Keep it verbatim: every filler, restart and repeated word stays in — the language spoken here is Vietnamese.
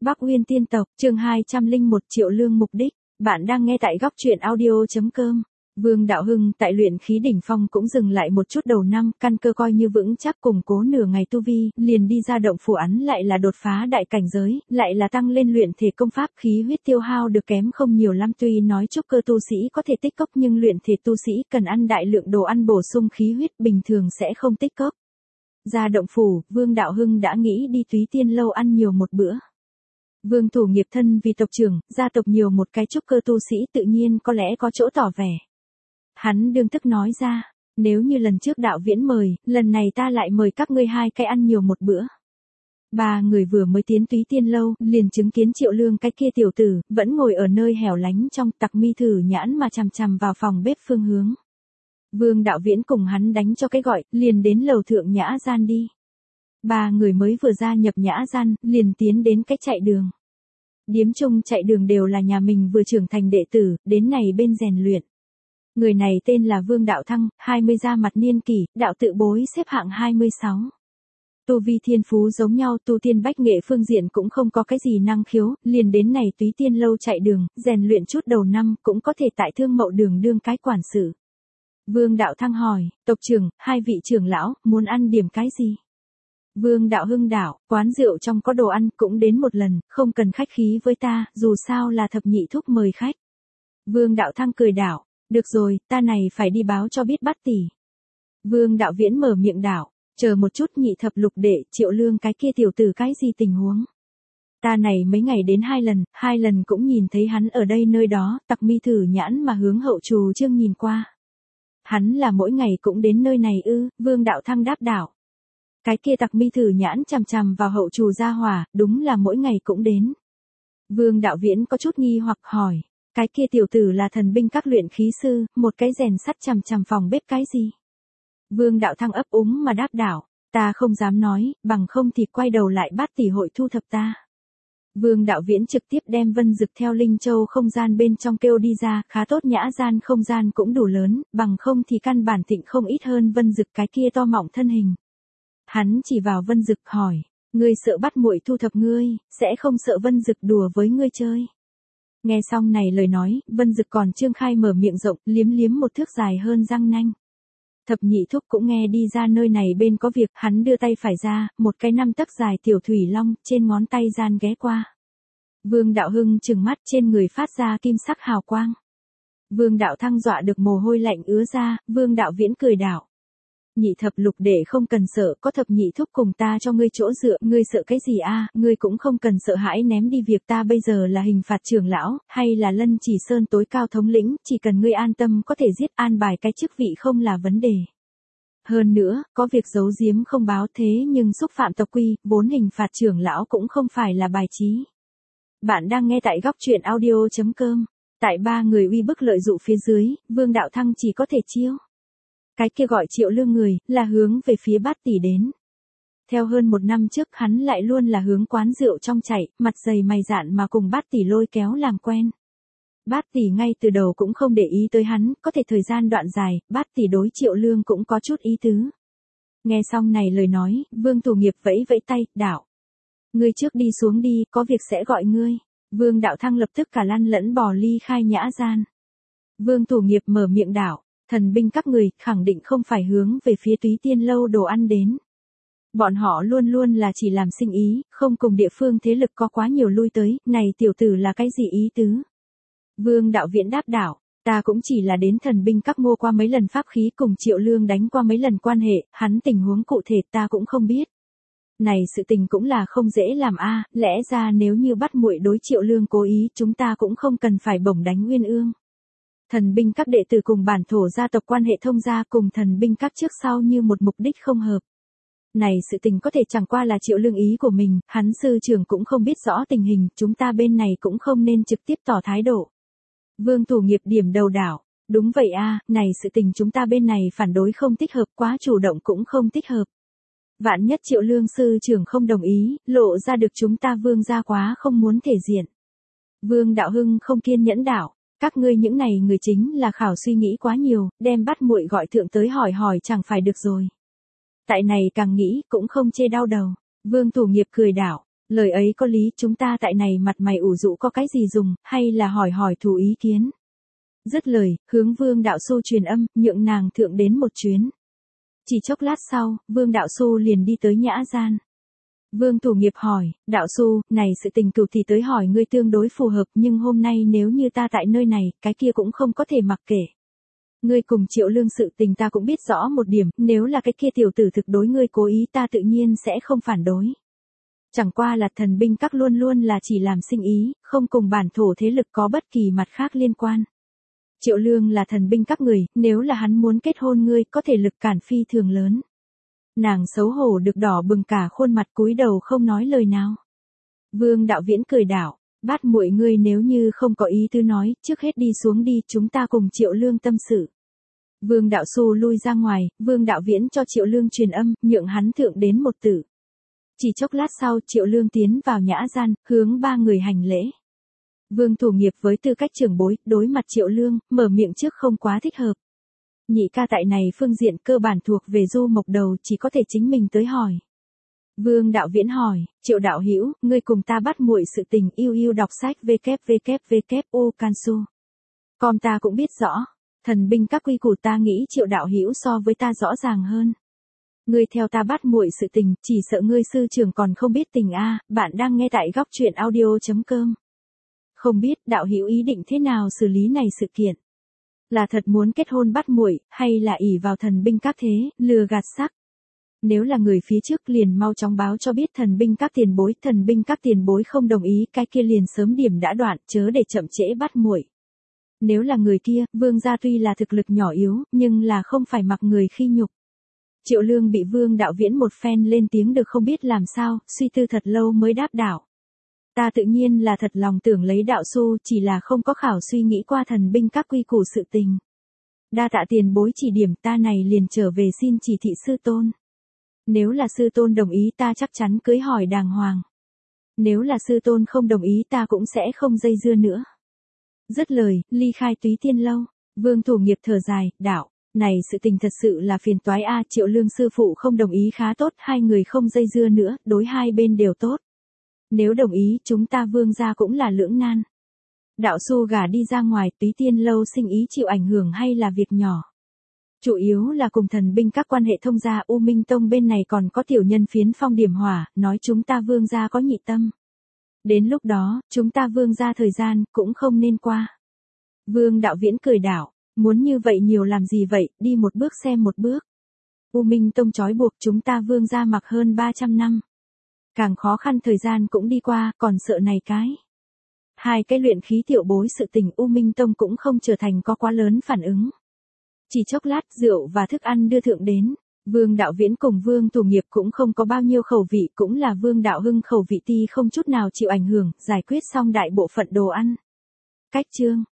Bắc Uyên tiên tộc, chương hai trăm lẻ một Triệu Lương mục đích. Bạn đang nghe tại góc truyện audio.com. Vương Đạo Hưng tại luyện khí đỉnh phong cũng dừng lại một chút đầu năm, căn cơ coi như vững chắc củng cố nửa ngày tu vi, liền đi ra động phủ án lại là đột phá đại cảnh giới, lại là tăng lên luyện thể công pháp, khí huyết tiêu hao được kém không nhiều lắm, tuy nói trúc cơ tu sĩ có thể tích cốc nhưng luyện thể tu sĩ cần ăn đại lượng đồ ăn bổ sung khí huyết, bình thường sẽ không tích cốc. Ra động phủ, Vương Đạo Hưng đã nghĩ đi Túy Tiên lâu ăn nhiều một bữa. Vương Thủ Nghiệp thân vì tộc trưởng, gia tộc nhiều một cái trúc cơ tu sĩ tự nhiên có lẽ có chỗ tỏ vẻ. Hắn đương tức nói ra, nếu như lần trước Đạo Viễn mời, lần này ta lại mời các ngươi hai cái ăn nhiều một bữa. Ba người vừa mới tiến Túy Tiên lâu, liền chứng kiến Triệu Lương cái kia tiểu tử, vẫn ngồi ở nơi hẻo lánh trong tặc mi thử nhãn mà chằm chằm vào phòng bếp phương hướng. Vương Đạo Viễn cùng hắn đánh cho cái gọi, liền đến lầu thượng nhã gian đi. Ba người mới vừa ra nhập nhã gian, liền tiến đến cái chạy đường. Điếm chung chạy đường đều là nhà mình vừa trưởng thành đệ tử, đến này bên rèn luyện. Người này tên là Vương Đạo Thăng, hai mươi ra mặt niên kỷ, đạo tự bối xếp hạng hai mươi sáu. Tu vi thiên phú giống nhau, tu tiên bách nghệ phương diện cũng không có cái gì năng khiếu, liền đến này Túy Tiên lâu chạy đường, rèn luyện chút đầu năm, cũng có thể tại Thương Mậu đường đương cái quản sự. Vương Đạo Thăng hỏi, tộc trưởng, hai vị trưởng lão, muốn ăn điểm cái gì? Vương Đạo Hưng đảo, quán rượu trong có đồ ăn, cũng đến một lần, không cần khách khí với ta, dù sao là thập nhị thúc mời khách. Vương Đạo Thăng cười đảo, được rồi, ta này phải đi báo cho biết Bát tỷ. Vương Đạo Viễn mở miệng đảo, chờ một chút nhị thập lục đệ, Triệu Lương cái kia tiểu tử cái gì tình huống? Ta này mấy ngày đến hai lần, hai lần cũng nhìn thấy hắn ở đây nơi đó, tặc mi thử nhãn mà hướng hậu trù Trương nhìn qua. Hắn là mỗi ngày cũng đến nơi này ư? Vương Đạo Thăng đáp đảo. Cái kia tặc mi thử nhãn chằm chằm vào hậu trù gia hỏa, đúng là mỗi ngày cũng đến. Vương Đạo Viễn có chút nghi hoặc hỏi, cái kia tiểu tử là thần binh các luyện khí sư, một cái rèn sắt chằm chằm phòng bếp cái gì? Vương Đạo Thăng ấp úng mà đáp đảo, ta không dám nói, bằng không thì quay đầu lại Bát tỷ hội thu thập ta. Vương Đạo Viễn trực tiếp đem Vân Dực theo Linh Châu không gian bên trong kêu đi ra, khá tốt nhã gian không gian cũng đủ lớn, bằng không thì căn bản thịnh không ít hơn Vân Dực cái kia to mọng thân hình. Hắn chỉ vào Vân Dực hỏi, ngươi sợ bắt muội thu thập ngươi, sẽ không sợ Vân Dực đùa với ngươi chơi. Nghe xong này lời nói, Vân Dực còn trương khai mở miệng rộng, liếm liếm một thước dài hơn răng nanh. Thập nhị thúc cũng nghe đi ra nơi này bên có việc, hắn đưa tay phải ra, một cái năm tấc dài tiểu thủy long, trên ngón tay gian ghé qua. Vương Đạo Hưng trừng mắt, trên người phát ra kim sắc hào quang. Vương Đạo Thăng dọa được mồ hôi lạnh ứa ra, Vương Đạo Viễn cười đảo. Nhị thập lục để không cần sợ, có thập nhị thúc cùng ta cho ngươi chỗ dựa, ngươi sợ cái gì a? Ngươi cũng không cần sợ hãi ném đi việc, ta bây giờ là hình phạt trưởng lão, hay là Lân Chỉ Sơn tối cao thống lĩnh, chỉ cần ngươi an tâm có thể giết an bài cái chức vị không là vấn đề. Hơn nữa, có việc giấu giếm không báo thế nhưng xúc phạm tộc quy, vốn hình phạt trưởng lão cũng không phải là bài trí. Bạn đang nghe tại góc truyện audio.com. Tại ba người uy bức lợi dụ phía dưới, Vương Đạo Thăng chỉ có thể chiêu. Cái kia gọi Triệu Lương người, là hướng về phía Bát tỷ đến. Theo hơn một năm trước hắn lại luôn là hướng quán rượu trong chạy, mặt dày mày dạn mà cùng Bát tỷ lôi kéo làm quen. Bát tỷ ngay từ đầu cũng không để ý tới hắn, có thể thời gian đoạn dài, Bát tỷ đối Triệu Lương cũng có chút ý tứ. Nghe xong này lời nói, Vương Thủ Nghiệp vẫy vẫy tay, đảo. Ngươi trước đi xuống đi, có việc sẽ gọi ngươi. Vương Đạo Thăng lập tức cả lăn lẫn bò ly khai nhã gian. Vương Thủ Nghiệp mở miệng đảo. Thần binh các người, khẳng định không phải hướng về phía Túy Tiên lâu đồ ăn đến. Bọn họ luôn luôn là chỉ làm sinh ý, không cùng địa phương thế lực có quá nhiều lui tới, này tiểu tử là cái gì ý tứ? Vương Đạo Viễn đáp đảo, ta cũng chỉ là đến thần binh các mua qua mấy lần pháp khí cùng Triệu Lương đánh qua mấy lần quan hệ, hắn tình huống cụ thể ta cũng không biết. Này sự tình cũng là không dễ làm a, lẽ ra nếu như bắt muội đối Triệu Lương cố ý, chúng ta cũng không cần phải bổng đánh Nguyên Ương. Thần binh các đệ tử cùng bản thổ gia tộc quan hệ thông gia cùng thần binh các trước sau như một mục đích không hợp. Này sự tình có thể chẳng qua là Triệu Lương ý của mình, hắn sư trưởng cũng không biết rõ tình hình, chúng ta bên này cũng không nên trực tiếp tỏ thái độ. Vương Thủ Nghiệp điểm đầu đảo, đúng vậy a, này sự tình chúng ta bên này phản đối không thích hợp, quá chủ động cũng không thích hợp. Vạn nhất Triệu Lương sư trưởng không đồng ý, lộ ra được chúng ta Vương gia quá không muốn thể diện. Vương Đạo Hưng không kiên nhẫn đảo. Các ngươi những này người chính là khảo suy nghĩ quá nhiều, đem bắt muội gọi thượng tới hỏi hỏi chẳng phải được rồi. Tại này càng nghĩ cũng không chê đau đầu. Vương Thủ Nghiệp cười đảo, Lời ấy có lý, chúng ta tại này mặt mày ủ rũ có cái gì dùng, hay là hỏi hỏi thủ ý kiến. Dứt lời, hướng Vương Đạo Xu truyền âm, nhượng nàng thượng đến một chuyến. Chỉ chốc lát sau, Vương Đạo Xu liền đi tới nhã gian. Vương Thủ Nghiệp hỏi, Đạo Xu, này sự tình cửu thì tới hỏi ngươi tương đối phù hợp, nhưng hôm nay nếu như ta tại nơi này, cái kia cũng không có thể mặc kệ. Ngươi cùng Triệu Lương sự tình ta cũng biết rõ một điểm, nếu là cái kia tiểu tử thực đối ngươi cố ý ta tự nhiên sẽ không phản đối. Chẳng qua là thần binh các luôn luôn là chỉ làm sinh ý, không cùng bản thổ thế lực có bất kỳ mặt khác liên quan. Triệu Lương là thần binh các người, nếu là hắn muốn kết hôn ngươi có thể lực cản phi thường lớn. Nàng xấu hổ được đỏ bừng cả khuôn mặt cúi đầu không nói lời nào. Vương Đạo Viễn cười đảo, bát muội ngươi nếu như không có ý tư nói, trước hết đi xuống đi, chúng ta cùng Triệu Lương tâm sự. Vương Đạo Xu lui ra ngoài, Vương Đạo Viễn cho Triệu Lương truyền âm, nhượng hắn thượng đến một tử. Chỉ chốc lát sau, Triệu Lương tiến vào nhã gian, hướng ba người hành lễ. Vương Thủ Nghiệp với tư cách trưởng bối, đối mặt Triệu Lương, mở miệng trước không quá thích hợp. Nhị ca tại này phương diện cơ bản thuộc về Du Mộc Đầu, chỉ có thể chính mình tới hỏi. Vương Đạo Viễn hỏi, Triệu đạo hữu, ngươi cùng ta bắt muội sự tình, yêu yêu đọc sách www cansu. Com ta cũng biết rõ, thần binh các quy củ ta nghĩ Triệu đạo hữu so với ta rõ ràng hơn. Ngươi theo ta bắt muội sự tình, chỉ sợ ngươi sư trưởng còn không biết tình a. Bạn đang nghe tại góc truyện audio chấm com. Không biết đạo hữu ý định thế nào xử lý này sự kiện. Là thật muốn kết hôn bắt muội, hay là ỷ vào thần binh các thế, lừa gạt sắc. Nếu là người phía trước liền mau chóng báo cho biết thần binh các tiền bối, thần binh các tiền bối không đồng ý, cái kia liền sớm điểm đã đoạn, chớ để chậm trễ bắt muội. Nếu là người kia, Vương gia tuy là thực lực nhỏ yếu, nhưng là không phải mặc người khi nhục. Triệu Lương bị Vương Đạo Viễn một phen lên tiếng được không biết làm sao, suy tư thật lâu mới đáp đảo. Ta tự nhiên là thật lòng tưởng lấy Đạo Xu, chỉ là không có khảo suy nghĩ qua thần binh các quy củ sự tình. Đa tạ tiền bối chỉ điểm, ta này liền trở về xin chỉ thị sư tôn. Nếu là sư tôn đồng ý ta chắc chắn cưới hỏi đàng hoàng. Nếu là sư tôn không đồng ý ta cũng sẽ không dây dưa nữa. Dứt lời, ly khai Túy Tiên lâu. Vương Thủ Nghiệp thở dài, đạo, này sự tình thật sự là phiền toái a. Triệu Lương sư phụ không đồng ý khá tốt, hai người không dây dưa nữa, đối hai bên đều tốt. Nếu đồng ý chúng ta Vương gia cũng là lưỡng nan. Đạo Xu gả đi ra ngoài, Túy Tiên lâu sinh ý chịu ảnh hưởng hay là việc nhỏ. Chủ yếu là cùng thần binh các quan hệ thông gia. U Minh Tông bên này còn có tiểu nhân phiến Phong Điểm Hỏa, nói chúng ta Vương gia có nhị tâm. Đến lúc đó, chúng ta Vương gia thời gian cũng không nên qua. Vương Đạo Viễn cười đảo, muốn như vậy nhiều làm gì vậy, đi một bước xem một bước. U Minh Tông trói buộc chúng ta Vương gia mặc hơn ba trăm năm. Càng khó khăn thời gian cũng đi qua, còn sợ này cái. Hai cái luyện khí tiểu bối sự tình U Minh Tông cũng không trở thành có quá lớn phản ứng. Chỉ chốc lát rượu và thức ăn đưa thượng đến. Vương Đạo Viễn cùng Vương Thủ Nghiệp cũng không có bao nhiêu khẩu vị, cũng là Vương Đạo Hưng khẩu vị ti không chút nào chịu ảnh hưởng, giải quyết xong đại bộ phận đồ ăn. Cách chương